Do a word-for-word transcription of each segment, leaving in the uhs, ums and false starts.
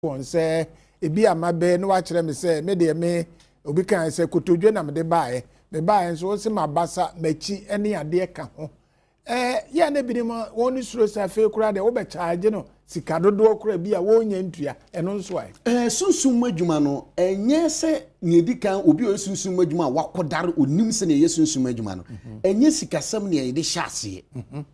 won say ebi amabe no wa kire me say me de me obi kan say kotodwe na me de bae me bae so se mabasa machi ene ade ka ho eh ya na bi mo woni suro sa fe kura de wo be charge no sika dodo kura bi a wo nya ntua eno nso ai eh sunsun madwuma no enye se ne di kan obi o sunsun madwuma wakodare onim se ne ye sunsun madwuma no enye sikasam ne ye de hyase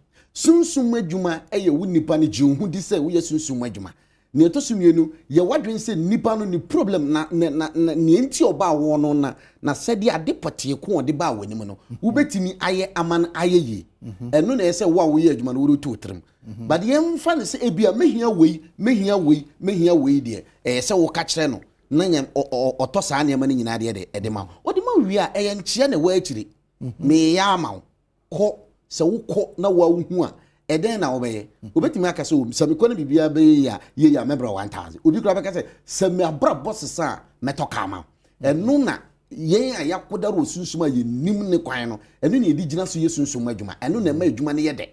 sunsun madwuma eye wo nipa ne jihu di se wo ye sunsun madwuma ne to sumienu ye wadwen se nipa no ni problem na na ne enti oba wo no na na sede ade pote ko ode ba wanim no wo betimi aye aman aye yi eno na ese wo a wo ye adwuma no wo to trem but ye mfa ne se ebia mehia wei mehia wei mehia wei de eh se wo ka kire no na nya oto saa ne ma ne nyina de de ede ma ode ma wi a eye nchie na wo akire me ya ama ko se wo ko na wo hu a eden na obeye obetimi aka so sami ko na bibia be ya ye ya mebra one thousand obi kura beka say sami abra boss sa metoka ma enu na ye ya yakodaro osunsuma ye nim ne kwan no enu na edi gina so ye sunsuma adwuma enu na ma adwuma ne ye de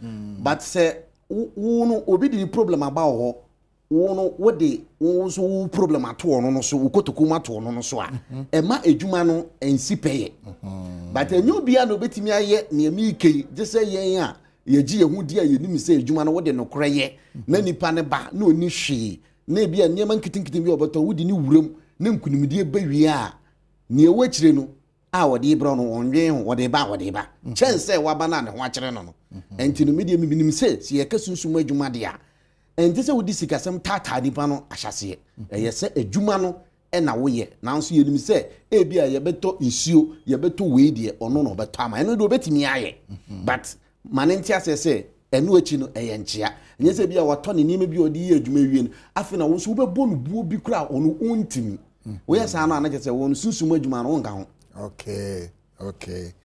but say wo no obi di problem aba ho wo no wo de wo so problem ato no no so wo kotoku ma to no no so a e ma adwuma no ensi peye but enyo bia no obetimi aye ne mi kei je say ye a yeji yehu dia yenim se adwuma no wode no koreye na nipa ne ba na oni hwe na bia niam nkitinkitin bi oboto wudi ni wuram na nkunimdie bawie a ne ewa kire no a wode ibro no onwe ho wode ba wode ba chance waba na ne ho akire no no enti no media minim se se ye kasunsun adwuma de a enti se wudi sikasem tata nipa no ahyase eye se adwuma no e na woye nanso yenim se e bia ye beto nsuo ye beto we de ono no beto ama eno do betimi aye but manenti asese enu achi no eyenchia enye se bia wato ne nime bi odi adwuma wie no afi na won so be bonu buo bi kura onu ontimi wo yesa na na je se won susum adwuma no nka ho okay okay